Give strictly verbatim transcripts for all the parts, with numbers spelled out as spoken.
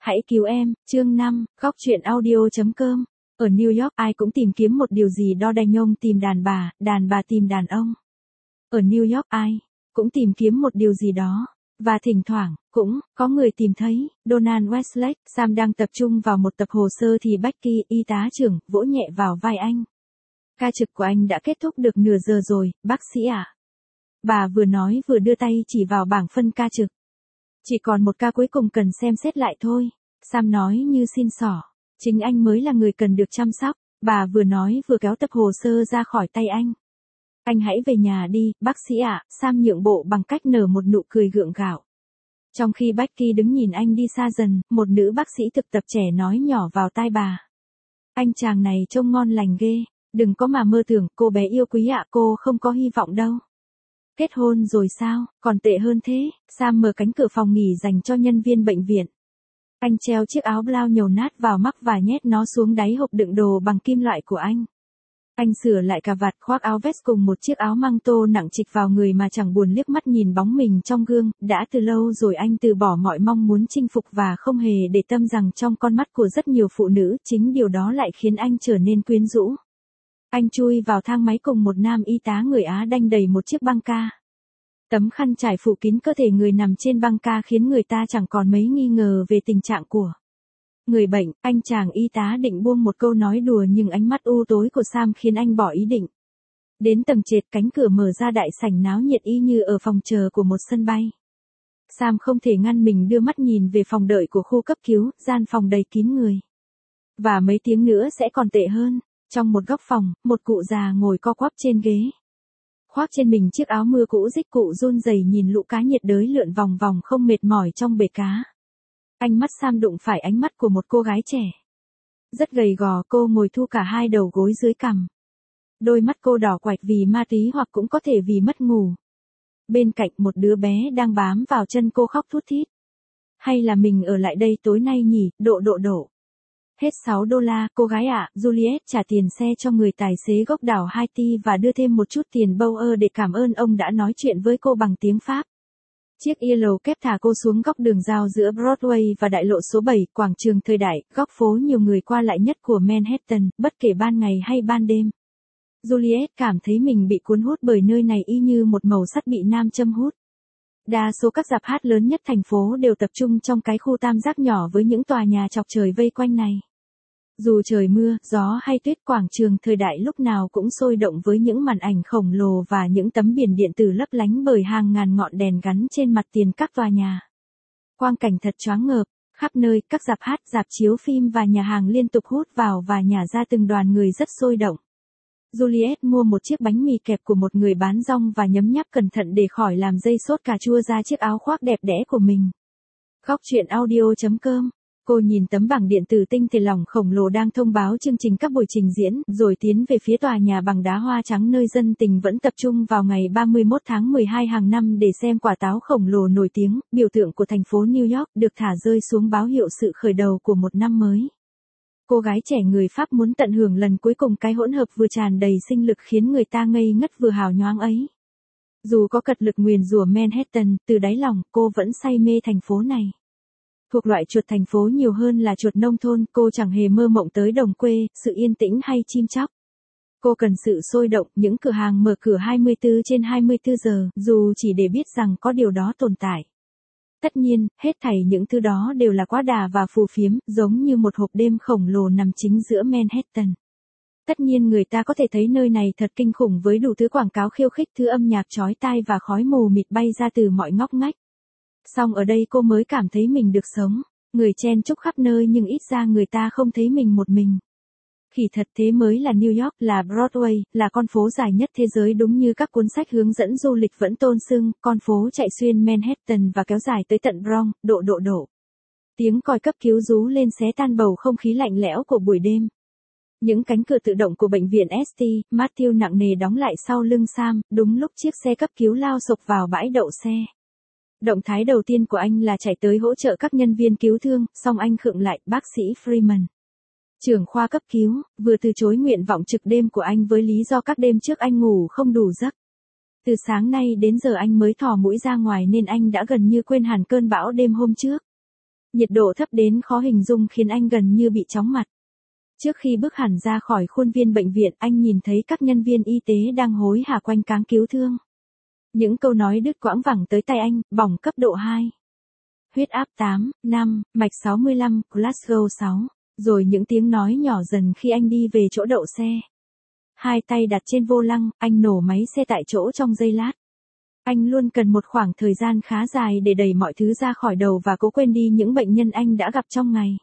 Hãy cứu em, chương năm, góc truyện audio.com. Ở New York ai cũng tìm kiếm một điều gì đó, đàn ông tìm đàn bà, đàn bà tìm đàn ông. Ở New York ai cũng tìm kiếm một điều gì đó. Và thỉnh thoảng, cũng có người tìm thấy. Donald Westlake, Sam đang tập trung vào một tập hồ sơ thì Becky, y tá trưởng, vỗ nhẹ vào vai anh. Ca trực của anh đã kết thúc được nửa giờ rồi, bác sĩ ạ. À? Bà vừa nói vừa đưa tay chỉ vào bảng phân ca trực. Chỉ còn một ca cuối cùng cần xem xét lại thôi. Sam nói như xin xỏ. Chính anh mới là người cần được chăm sóc. Bà vừa nói vừa kéo tập hồ sơ ra khỏi tay anh. Anh hãy về nhà đi, bác sĩ ạ. À, Sam nhượng bộ bằng cách nở một nụ cười gượng gạo. Trong khi Becky đứng nhìn anh đi xa dần, một nữ bác sĩ thực tập trẻ nói nhỏ vào tai bà. Anh chàng này trông ngon lành ghê. Đừng có mà mơ tưởng, cô bé yêu quý ạ, cô không có hy vọng đâu. Kết hôn rồi sao, còn tệ hơn thế. Sam mở cánh cửa phòng nghỉ dành cho nhân viên bệnh viện. Anh treo chiếc áo blau nhầu nát vào mắc và nhét nó xuống đáy hộp đựng đồ bằng kim loại của anh. Anh sửa lại cà vạt, khoác áo vest cùng một chiếc áo măng tô nặng trịch vào người mà chẳng buồn liếc mắt nhìn bóng mình trong gương. Đã từ lâu rồi anh từ bỏ mọi mong muốn chinh phục và không hề để tâm rằng trong con mắt của rất nhiều phụ nữ, chính điều đó lại khiến anh trở nên quyến rũ. Anh chui vào thang máy cùng một nam y tá người Á đanh đầy một chiếc băng ca. Tấm khăn trải phủ kín cơ thể người nằm trên băng ca khiến người ta chẳng còn mấy nghi ngờ về tình trạng của người bệnh. Anh chàng y tá định buông một câu nói đùa nhưng ánh mắt u tối của Sam khiến anh bỏ ý định. Đến tầng trệt, cánh cửa mở ra đại sảnh náo nhiệt y như ở phòng chờ của một sân bay. Sam không thể ngăn mình đưa mắt nhìn về phòng đợi của khu cấp cứu, gian phòng đầy kín người. Và mấy tiếng nữa sẽ còn tệ hơn. Trong một góc phòng, một cụ già ngồi co quắp trên ghế. Khoác trên mình chiếc áo mưa cũ rích, cụ run rẩy nhìn lũ cá nhiệt đới lượn vòng vòng không mệt mỏi trong bể cá. Ánh mắt Sam đụng phải ánh mắt của một cô gái trẻ. Rất gầy gò, cô ngồi thu cả hai đầu gối dưới cằm. Đôi mắt cô đỏ quạch vì ma túy hoặc cũng có thể vì mất ngủ. Bên cạnh một đứa bé đang bám vào chân cô khóc thút thít. Hay là mình ở lại đây tối nay nhỉ, độ độ độ. Hết sáu đô la, cô gái ạ. À, Juliet trả tiền xe cho người tài xế gốc đảo Haiti và đưa thêm một chút tiền Bauer để cảm ơn ông đã nói chuyện với cô bằng tiếng Pháp. Chiếc ia lầu kép thả cô xuống góc đường giao giữa Broadway và đại lộ số bảy, quảng trường thời đại, góc phố nhiều người qua lại nhất của Manhattan, bất kể ban ngày hay ban đêm. Juliet cảm thấy mình bị cuốn hút bởi nơi này y như một mẩu sắt bị nam châm hút. Đa số các rạp hát lớn nhất thành phố đều tập trung trong cái khu tam giác nhỏ với những tòa nhà chọc trời vây quanh này. Dù trời mưa, gió hay tuyết, quảng trường thời đại lúc nào cũng sôi động với những màn ảnh khổng lồ và những tấm biển điện tử lấp lánh bởi hàng ngàn ngọn đèn gắn trên mặt tiền các tòa nhà. Quang cảnh thật choáng ngợp, khắp nơi các rạp hát, rạp chiếu phim và nhà hàng liên tục hút vào và nhả ra từng đoàn người rất sôi động. Juliet mua một chiếc bánh mì kẹp của một người bán rong và nhấm nháp cẩn thận để khỏi làm dây sốt cà chua ra chiếc áo khoác đẹp đẽ của mình. Góc truyện audio.com. Cô nhìn tấm bảng điện tử tinh thể lỏng khổng lồ đang thông báo chương trình các buổi trình diễn, rồi tiến về phía tòa nhà bằng đá hoa trắng nơi dân tình vẫn tập trung vào ngày ba mươi mốt tháng mười hai hàng năm để xem quả táo khổng lồ nổi tiếng, biểu tượng của thành phố New York, được thả rơi xuống báo hiệu sự khởi đầu của một năm mới. Cô gái trẻ người Pháp muốn tận hưởng lần cuối cùng cái hỗn hợp vừa tràn đầy sinh lực khiến người ta ngây ngất vừa hào nhoáng ấy. Dù có cật lực nguyền rủa Manhattan, từ đáy lòng, cô vẫn say mê thành phố này. Thuộc loại chuột thành phố nhiều hơn là chuột nông thôn, cô chẳng hề mơ mộng tới đồng quê, sự yên tĩnh hay chim chóc. Cô cần sự sôi động, những cửa hàng mở cửa hai mươi tư trên hai mươi tư giờ, dù chỉ để biết rằng có điều đó tồn tại. Tất nhiên, hết thảy những thứ đó đều là quá đà và phù phiếm, giống như một hộp đêm khổng lồ nằm chính giữa Manhattan. Tất nhiên người ta có thể thấy nơi này thật kinh khủng với đủ thứ quảng cáo khiêu khích, thứ âm nhạc chói tai và khói mù mịt bay ra từ mọi ngóc ngách. Song ở đây cô mới cảm thấy mình được sống, người chen chúc khắp nơi nhưng ít ra người ta không thấy mình một mình. Kỳ thật thế mới là New York, là Broadway, là con phố dài nhất thế giới đúng như các cuốn sách hướng dẫn du lịch vẫn tôn xưng, con phố chạy xuyên Manhattan và kéo dài tới tận Bronx, độ độ độ. Tiếng còi cấp cứu rú lên xé tan bầu không khí lạnh lẽo của buổi đêm. Những cánh cửa tự động của bệnh viện ét tê, Matthew nặng nề đóng lại sau lưng Sam, đúng lúc chiếc xe cấp cứu lao sộc vào bãi đậu xe. Động thái đầu tiên của anh là chạy tới hỗ trợ các nhân viên cứu thương, song anh khựng lại, bác sĩ Freeman, trưởng khoa cấp cứu, vừa từ chối nguyện vọng trực đêm của anh với lý do các đêm trước anh ngủ không đủ giấc. Từ sáng nay đến giờ anh mới thò mũi ra ngoài nên anh đã gần như quên hẳn cơn bão đêm hôm trước. Nhiệt độ thấp đến khó hình dung khiến anh gần như bị chóng mặt. Trước khi bước hẳn ra khỏi khuôn viên bệnh viện, anh nhìn thấy các nhân viên y tế đang hối hả quanh cáng cứu thương. Những câu nói đứt quãng vẳng tới tai anh: bỏng cấp độ hai. Huyết áp tám, năm, mạch sáu mươi lăm, Glasgow sáu. Rồi những tiếng nói nhỏ dần khi anh đi về chỗ đậu xe. Hai tay đặt trên vô lăng, anh nổ máy xe tại chỗ trong giây lát. Anh luôn cần một khoảng thời gian khá dài để đẩy mọi thứ ra khỏi đầu và cố quên đi những bệnh nhân anh đã gặp trong ngày.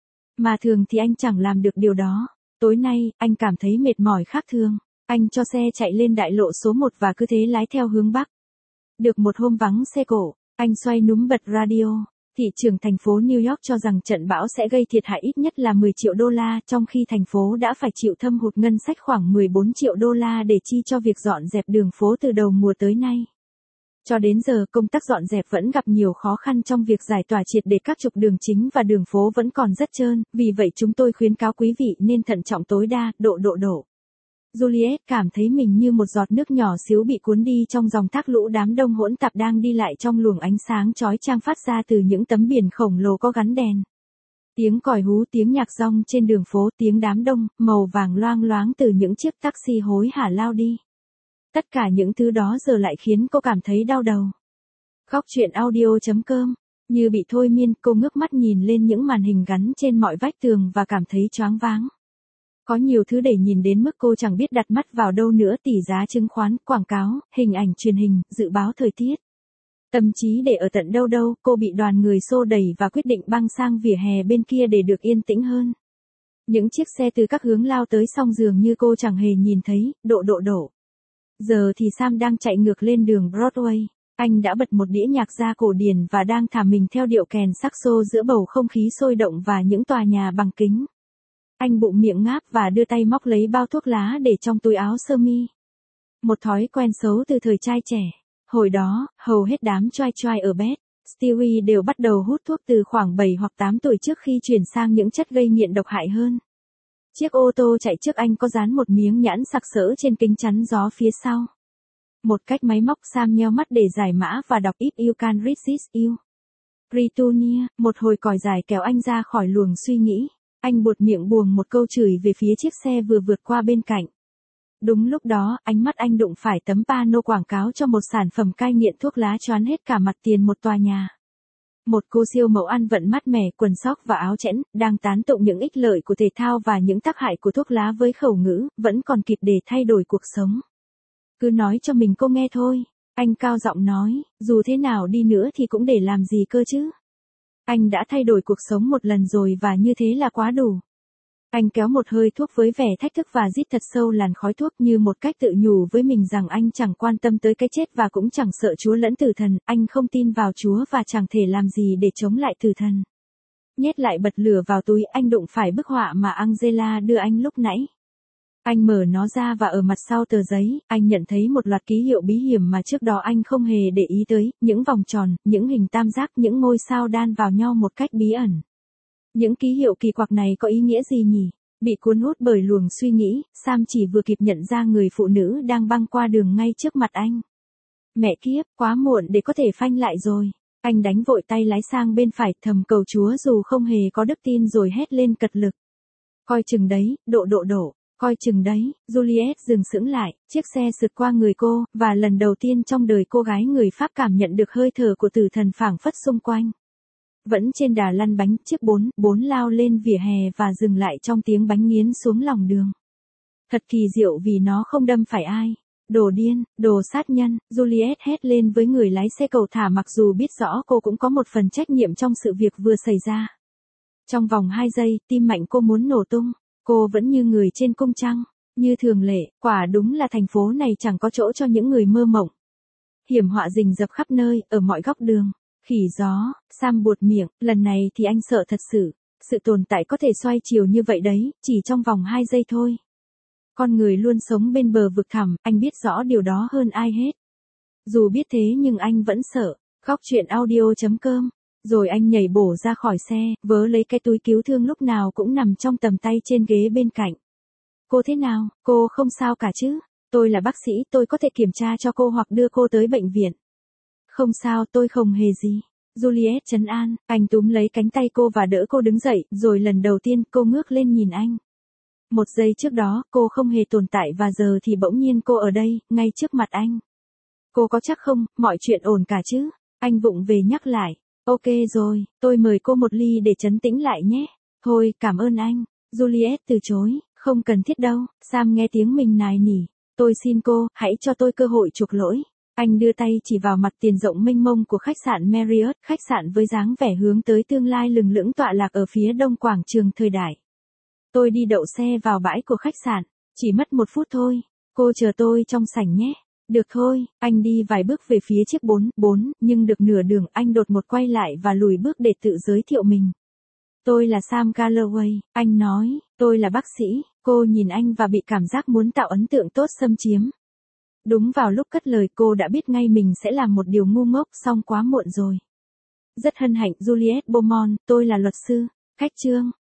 Mà thường thì anh chẳng làm được điều đó. Tối nay, anh cảm thấy mệt mỏi khác thường. Anh cho xe chạy lên đại lộ số một và cứ thế lái theo hướng Bắc. Được một hôm vắng xe cộ, anh xoay núm bật radio. Thị trưởng thành phố New York cho rằng trận bão sẽ gây thiệt hại ít nhất là mười triệu đô la, trong khi thành phố đã phải chịu thâm hụt ngân sách khoảng mười bốn triệu đô la để chi cho việc dọn dẹp đường phố từ đầu mùa tới nay. Cho đến giờ, công tác dọn dẹp vẫn gặp nhiều khó khăn trong việc giải tỏa triệt để các trục đường chính và đường phố vẫn còn rất trơn, vì vậy chúng tôi khuyến cáo quý vị nên thận trọng tối đa, độ độ độ. Juliet cảm thấy mình như một giọt nước nhỏ xíu bị cuốn đi trong dòng thác lũ đám đông hỗn tạp đang đi lại trong luồng ánh sáng chói chang phát ra từ những tấm biển khổng lồ có gắn đèn. Tiếng còi hú, tiếng nhạc rong trên đường phố, tiếng đám đông, màu vàng loang loáng từ những chiếc taxi hối hả lao đi. Tất cả những thứ đó giờ lại khiến cô cảm thấy đau đầu. Góc truyện audio chấm com. Như bị thôi miên, cô ngước mắt nhìn lên những màn hình gắn trên mọi vách tường và cảm thấy choáng váng. Có nhiều thứ để nhìn đến mức cô chẳng biết đặt mắt vào đâu nữa: tỷ giá chứng khoán, quảng cáo, hình ảnh truyền hình, dự báo thời tiết. Tâm trí để ở tận đâu đâu, cô bị đoàn người xô đẩy và quyết định băng sang vỉa hè bên kia để được yên tĩnh hơn. Những chiếc xe từ các hướng lao tới song dường như cô chẳng hề nhìn thấy, độ độ độ. Giờ thì Sam đang chạy ngược lên đường Broadway. Anh đã bật một đĩa nhạc gia cổ điển và đang thả mình theo điệu kèn saxo giữa bầu không khí sôi động và những tòa nhà bằng kính. Anh bụm miệng ngáp và đưa tay móc lấy bao thuốc lá để trong túi áo sơ mi. Một thói quen xấu từ thời trai trẻ. Hồi đó, hầu hết đám trai trai ở Bed Stewie đều bắt đầu hút thuốc từ khoảng bảy hoặc tám tuổi trước khi chuyển sang những chất gây nghiện độc hại hơn. Chiếc ô tô chạy trước anh có dán một miếng nhãn sặc sỡ trên kính chắn gió phía sau. Một cách máy móc, Sam nheo mắt để giải mã và đọc If you can resist you. Ritunia, một hồi còi dài kéo anh ra khỏi luồng suy nghĩ. Anh buột miệng buồng một câu chửi về phía chiếc xe vừa vượt qua bên cạnh. Đúng lúc đó, ánh mắt anh đụng phải tấm pano quảng cáo cho một sản phẩm cai nghiện thuốc lá choán hết cả mặt tiền một tòa nhà. Một cô siêu mẫu ăn vận mát mẻ, quần sóc và áo chẽn, đang tán tụng những ích lợi của thể thao và những tác hại của thuốc lá với khẩu ngữ, vẫn còn kịp để thay đổi cuộc sống. Cứ nói cho mình cô nghe thôi. Anh cao giọng nói, dù thế nào đi nữa thì cũng để làm gì cơ chứ. Anh đã thay đổi cuộc sống một lần rồi và như thế là quá đủ. Anh kéo một hơi thuốc với vẻ thách thức và rít thật sâu làn khói thuốc như một cách tự nhủ với mình rằng anh chẳng quan tâm tới cái chết và cũng chẳng sợ Chúa lẫn tử thần, anh không tin vào Chúa và chẳng thể làm gì để chống lại tử thần. Nhét lại bật lửa vào túi, anh đụng phải bức họa mà Angela đưa anh lúc nãy. Anh mở nó ra và ở mặt sau tờ giấy, anh nhận thấy một loạt ký hiệu bí hiểm mà trước đó anh không hề để ý tới, những vòng tròn, những hình tam giác, những ngôi sao đan vào nhau một cách bí ẩn. Những ký hiệu kỳ quặc này có ý nghĩa gì nhỉ? Bị cuốn hút bởi luồng suy nghĩ, Sam chỉ vừa kịp nhận ra người phụ nữ đang băng qua đường ngay trước mặt anh. Mẹ kiếp, quá muộn để có thể phanh lại rồi. Anh đánh vội tay lái sang bên phải, thầm cầu Chúa dù không hề có đức tin, rồi hét lên cật lực. Coi chừng đấy, độ độ độ. Coi chừng đấy. Juliet dừng sững lại, chiếc xe sượt qua người cô, và lần đầu tiên trong đời cô gái người Pháp cảm nhận được hơi thở của tử thần phảng phất xung quanh. Vẫn trên đà lăn bánh, chiếc bốn bốn lao lên vỉa hè và dừng lại trong tiếng bánh nghiến xuống lòng đường. Thật kỳ diệu vì nó không đâm phải ai. Đồ điên, đồ sát nhân, Juliet hét lên với người lái xe cầu thả, mặc dù biết rõ cô cũng có một phần trách nhiệm trong sự việc vừa xảy ra. Trong vòng hai giây, tim mạnh cô muốn nổ tung. Cô vẫn như người trên cung trăng. Như thường lệ, quả đúng là thành phố này chẳng có chỗ cho những người mơ mộng. Hiểm họa rình rập khắp nơi, ở mọi góc đường. Khỉ gió, Sam buột miệng, lần này thì anh sợ thật sự. Sự tồn tại có thể xoay chiều như vậy đấy, chỉ trong vòng hai giây thôi. Con người luôn sống bên bờ vực thẳm, anh biết rõ điều đó hơn ai hết. Dù biết thế nhưng anh vẫn sợ. Góc truyện audio chấm com. Rồi anh nhảy bổ ra khỏi xe, vớ lấy cái túi cứu thương lúc nào cũng nằm trong tầm tay trên ghế bên cạnh. Cô thế nào, cô không sao cả chứ? Tôi là bác sĩ, tôi có thể kiểm tra cho cô hoặc đưa cô tới bệnh viện. Không sao, tôi không hề gì. Juliet trấn an, anh túm lấy cánh tay cô và đỡ cô đứng dậy, rồi lần đầu tiên cô ngước lên nhìn anh. Một giây trước đó, cô không hề tồn tại và giờ thì bỗng nhiên cô ở đây, ngay trước mặt anh. Cô có chắc không, mọi chuyện ổn cả chứ? Anh vụng về nhắc lại. Ok rồi, tôi mời cô một ly để trấn tĩnh lại nhé. Thôi, cảm ơn anh. Juliet từ chối, không cần thiết đâu. Sam nghe tiếng mình nài nỉ. Tôi xin cô, hãy cho tôi cơ hội chuộc lỗi. Anh đưa tay chỉ vào mặt tiền rộng mênh mông của khách sạn Marriott, khách sạn với dáng vẻ hướng tới tương lai lừng lững tọa lạc ở phía đông quảng trường thời đại. Tôi đi đậu xe vào bãi của khách sạn, chỉ mất một phút thôi. Cô chờ tôi trong sảnh nhé. Được thôi, anh đi vài bước về phía chiếc bốn bốn, nhưng được nửa đường anh đột ngột quay lại và lùi bước để tự giới thiệu mình. Tôi là Sam Galloway, anh nói, tôi là bác sĩ. Cô nhìn anh và bị cảm giác muốn tạo ấn tượng tốt xâm chiếm. Đúng vào lúc cất lời cô đã biết ngay mình sẽ làm một điều ngu ngốc, song quá muộn rồi. Rất hân hạnh Juliet Beaumont, tôi là luật sư. Khách trương.